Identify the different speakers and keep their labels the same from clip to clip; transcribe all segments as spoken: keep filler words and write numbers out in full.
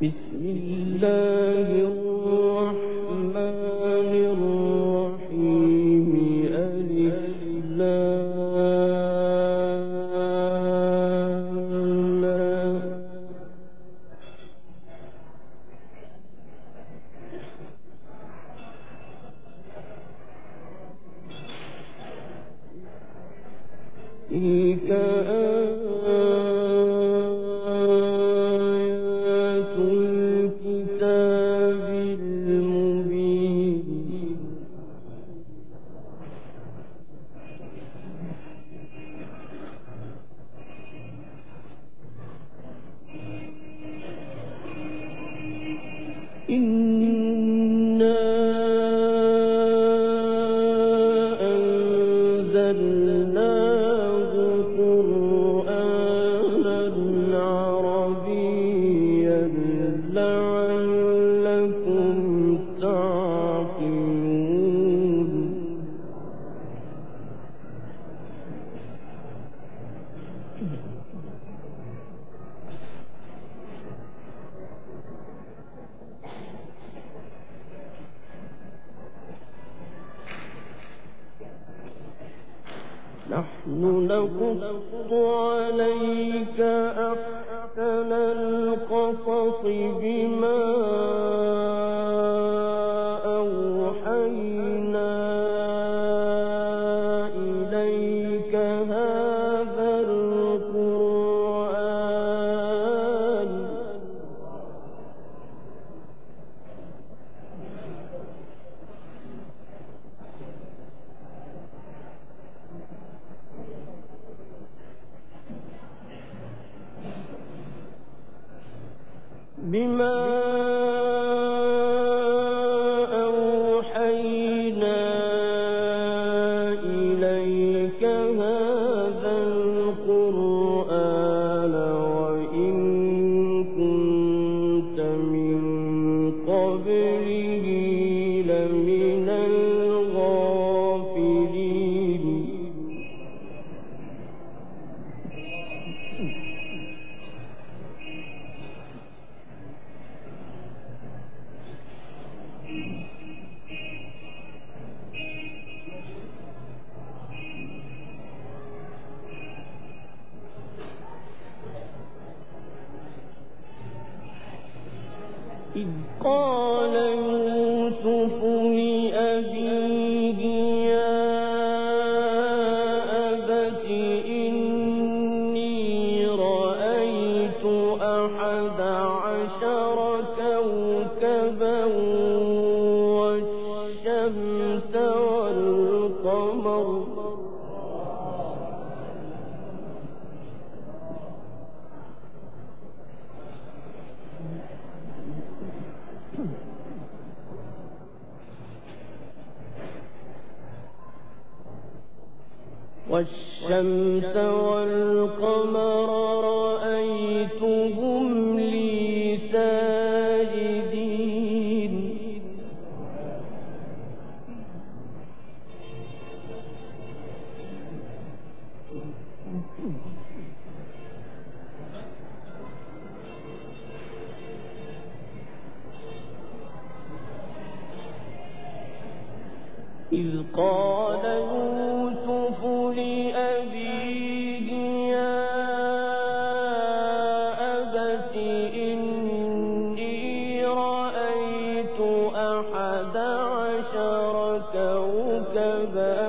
Speaker 1: بسم الله الرحمن الرحيم ألف لام تلك آيات الكتاب المبين إنا أنزلناه قرآنا عربيا لعلكم تعقلون نحن نقص عليك أحسن القصص بما أوحينا إليك هذا القرآن بما أوحينا إليك هذا القرآن وإن كنت من قبله لمن الغافلين إذ قال يوسف لأبيه يا أبت إني رأيت أحد عشر كوكبا والشمس والقمر والشمس والقمر رأيتهم لي ساجدين إذ قال يوسف لأبيه يا أبت إني رأيت أحد عشر كوكبا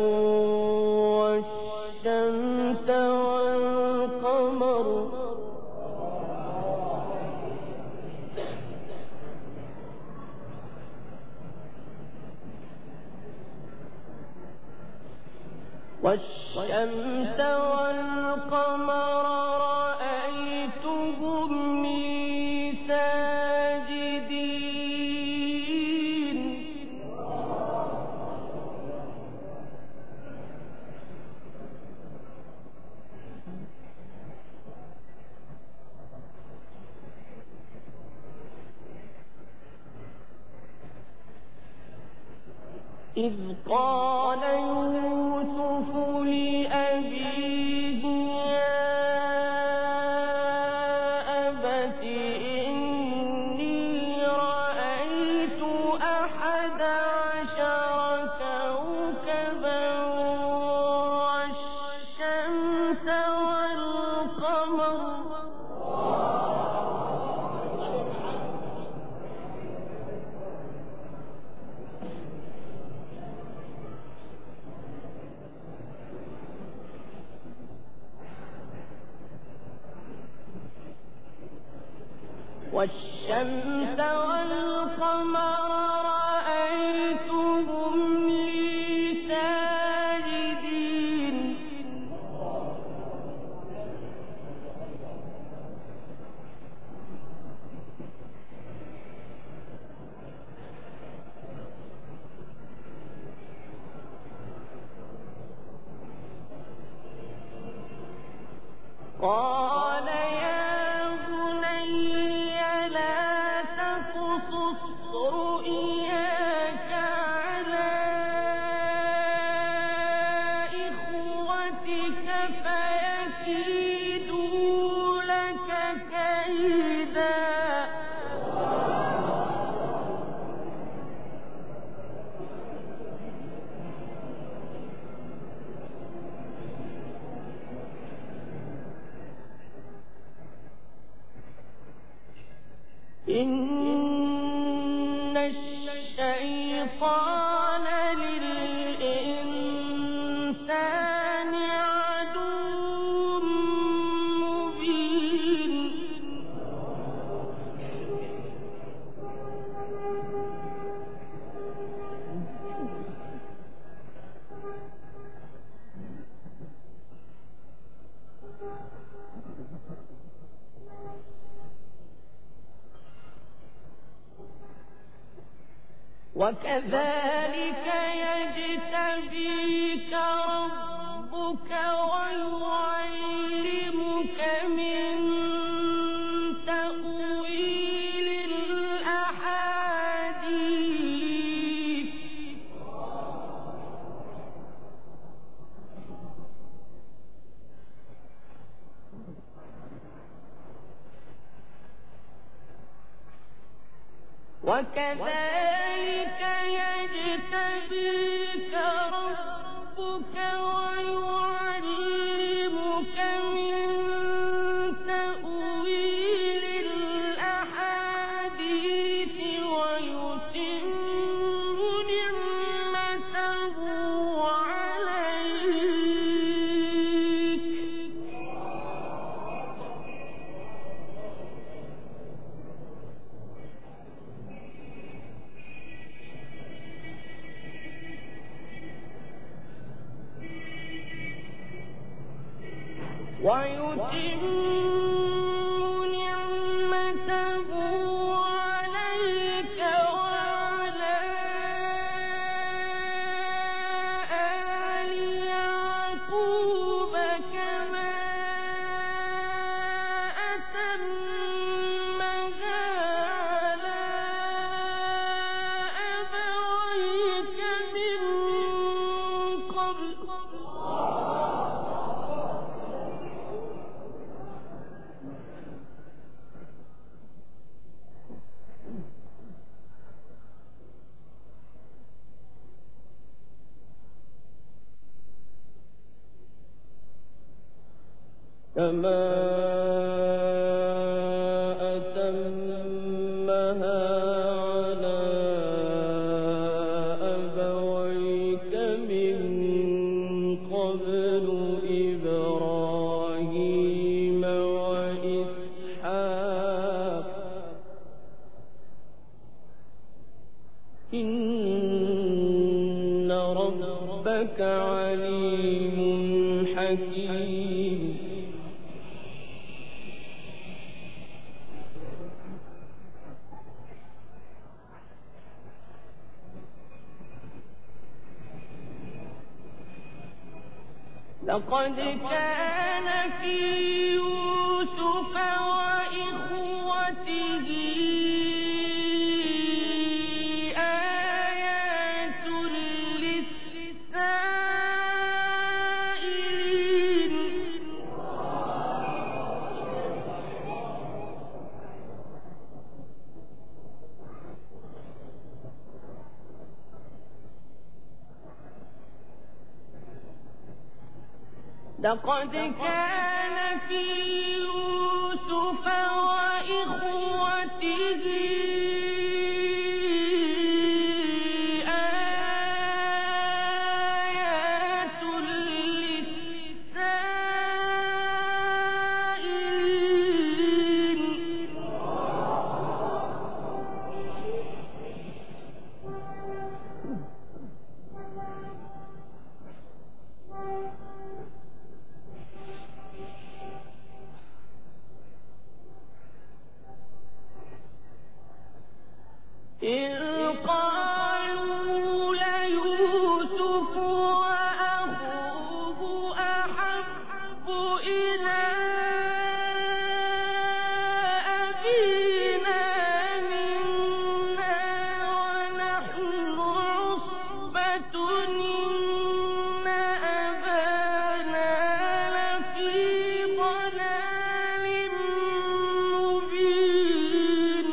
Speaker 1: والشمس والقمر والشمس والقمر رأيتهم لي ساجدين إذ قال يوسف لأبيه يا أبت إني والشمس والقمر رأيتهم لي ساجدين قال يا بني لا تقصص رؤياك على إخوتك فيكيدوا لك كيدا إن الشيطان للإنسان عدو مبين وكذلك يجتبيك ربك ويعلمك من تأويل الأحاديث وكذلك يجتبيك ربك ويعلمك من تأويل الأحاديث ويتم نعمته عليك ويتم نعمته عليك وعلى آل يعقوب كما أتمها على أبويك من قبل كما أتمها على أبويك من قبل إبراهيم وإسحاق إن ربك عليم حكيم لقد كان في يوسف وإخوته آيات للسائلين لقد كان في يوسف وإخوته آيات للسائلين إذ قالوا ليوسف وأخوه أحب إلى أبينا منا ونحن عصبة إن أبانا لفي ضلال مبين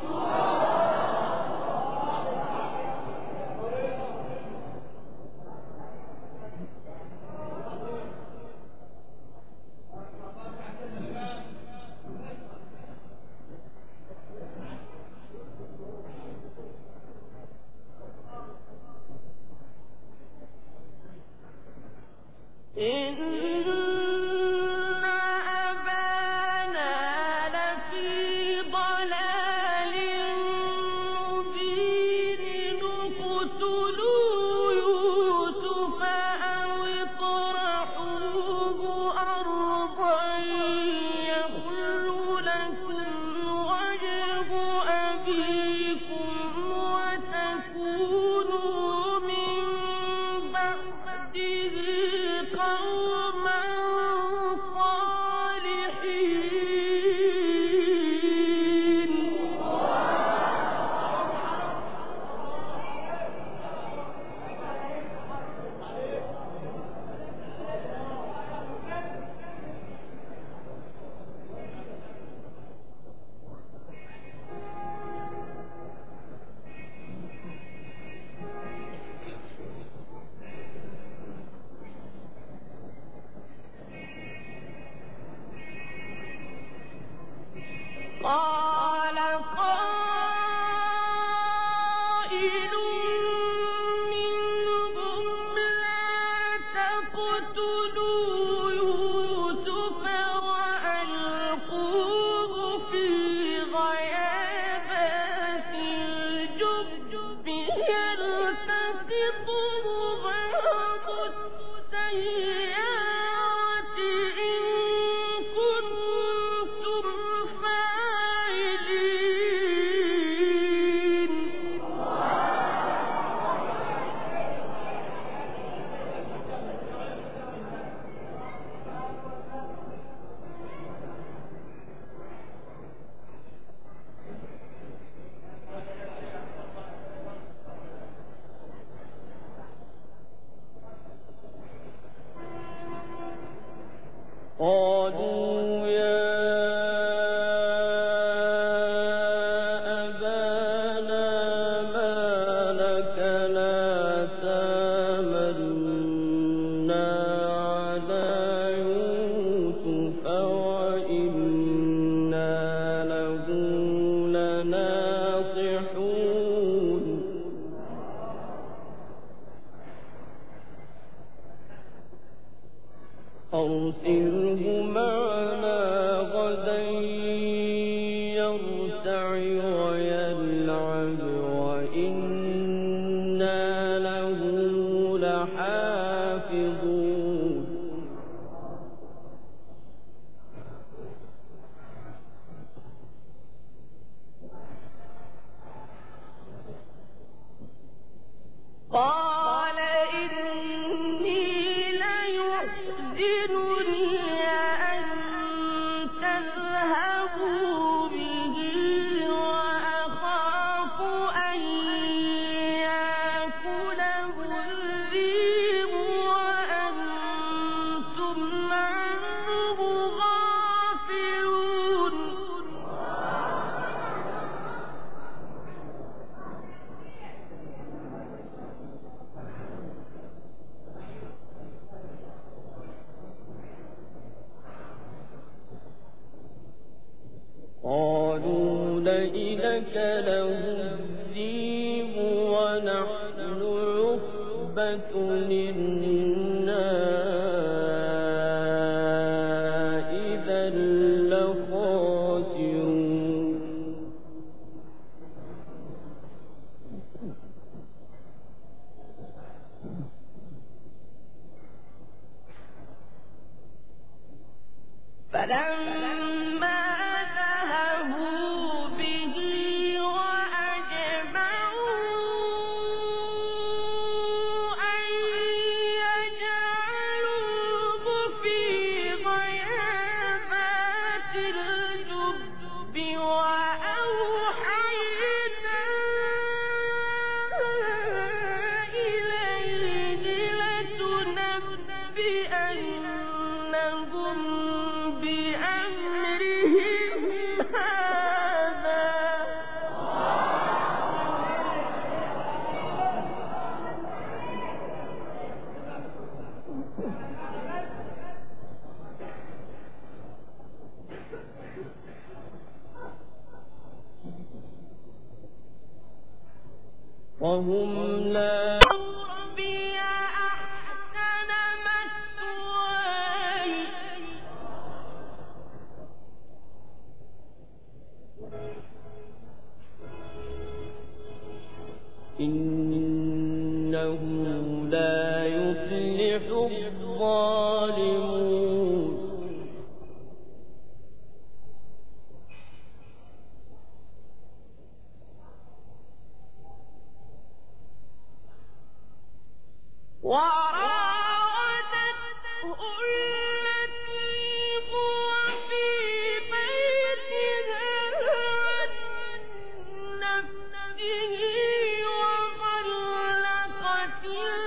Speaker 1: إن أبانا لفي ضلال مبين اقتلوا يوسف أو اطرحوه أرضا يخل لكم وجه أبيكم وتكونوا من بعده قوما صالحين قال قائل منهم لا تقتلوا يوسف وألقوه في غيابات الجب يلتقطه بعض السيارة إن كنتم فاعلين قالوا يا أبانا ما لك لا تأمنا على يوسف وإنا له لناصحون أرسله معنا غدا يرتع ويلعب وإنا له لحافظون قال إني ليحزنني أن تذهبوا به وأخاف أن يأكله الذئب وأنتم عنه غافلون قالوا لئن أكله الذئب ونحن عصبة إنا إذا لخاسرون فلما ذهبوا به وأجمعوا وهم لا إنه لا يفلح الظالمون وراودته التي هو في بيتها عن نفسه وغلقت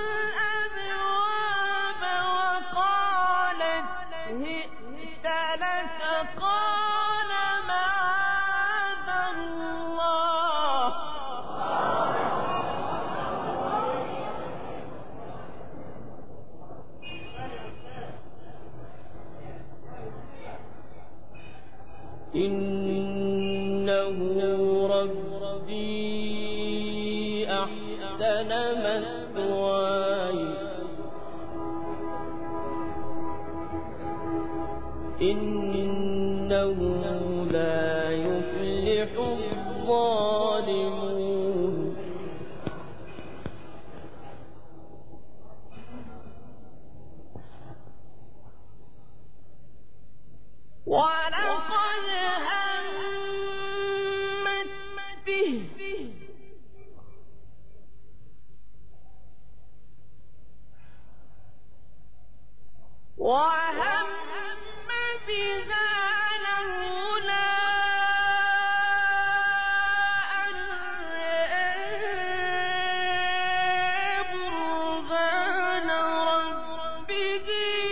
Speaker 1: الأبواب وقالت هئت لك قال معاذ الله إنه ربي أحسن مثواي إنه لا يفلح الظالمون ولقد همت به وهم بها لولا أن رأى برهان ربه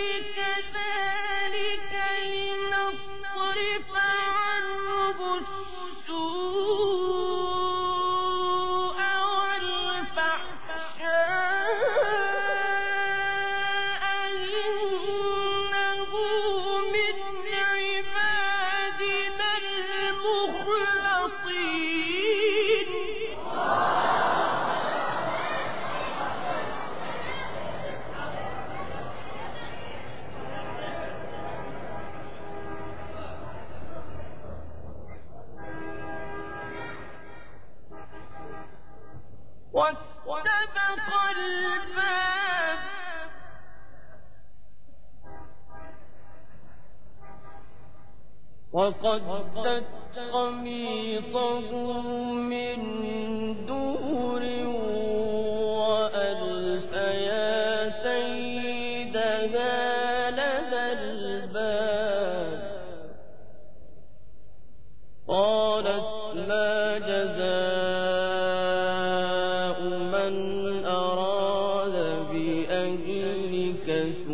Speaker 1: كذلك لنصرف عنه السوء والفحشاء إنه من عبادنا المخلصين واستبق الباب وقدت قميصه من دور وألف يا سيدها لدى الباب قالت ما جزاء من أراد بأهلك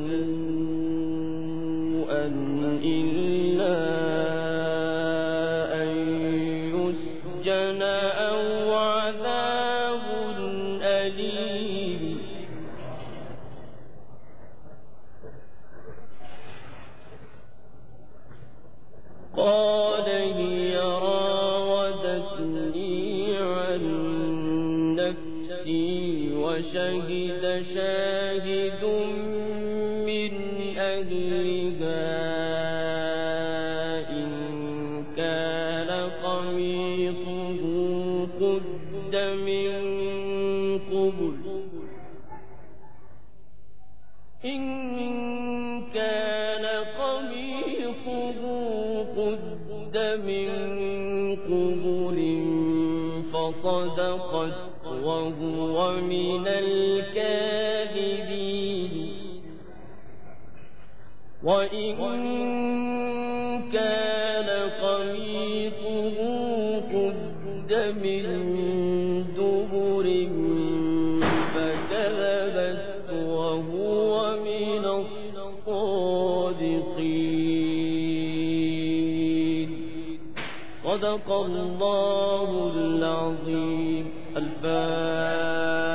Speaker 1: سوءا إلا أن يسجن أو عذاب أليم قال هي راودتني عن نفسي وشهد شاهد من أهلها إن كان قميصه قد من قبل إن كان قميصه قد من قبل فصدقت وهو من الكاذبين وإن كان قميصه قد من دبر فكذبت وهو من الصادقين صدق الله العظيم. الفاتحة.